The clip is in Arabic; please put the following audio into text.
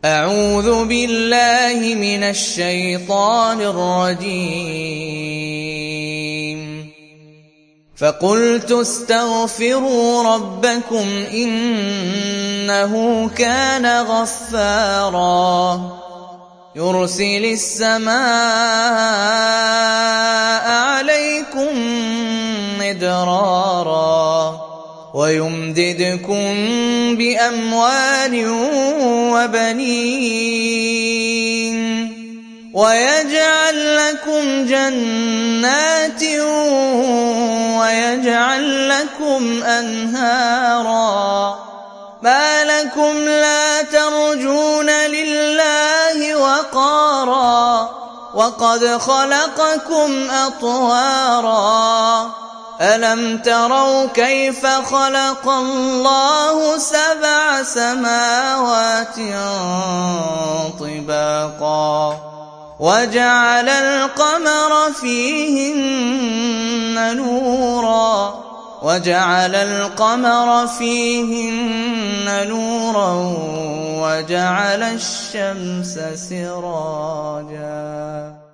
أعوذ بالله من الشيطان الرجيم. فقلت استغفروا ربكم إنه كان غفارا يرسل السماء عليكم مدرارا ويمددكم بأموال وبنين ويجعل لكم جنات ويجعل لكم أنهارا ما لكم لا ترجون لله وقارا وقد خلقكم أطوارا ألم تروا كيف خلق الله 7 سماوات طباقا وجعل القمر فيهن نورا وجعل الشمس سراجا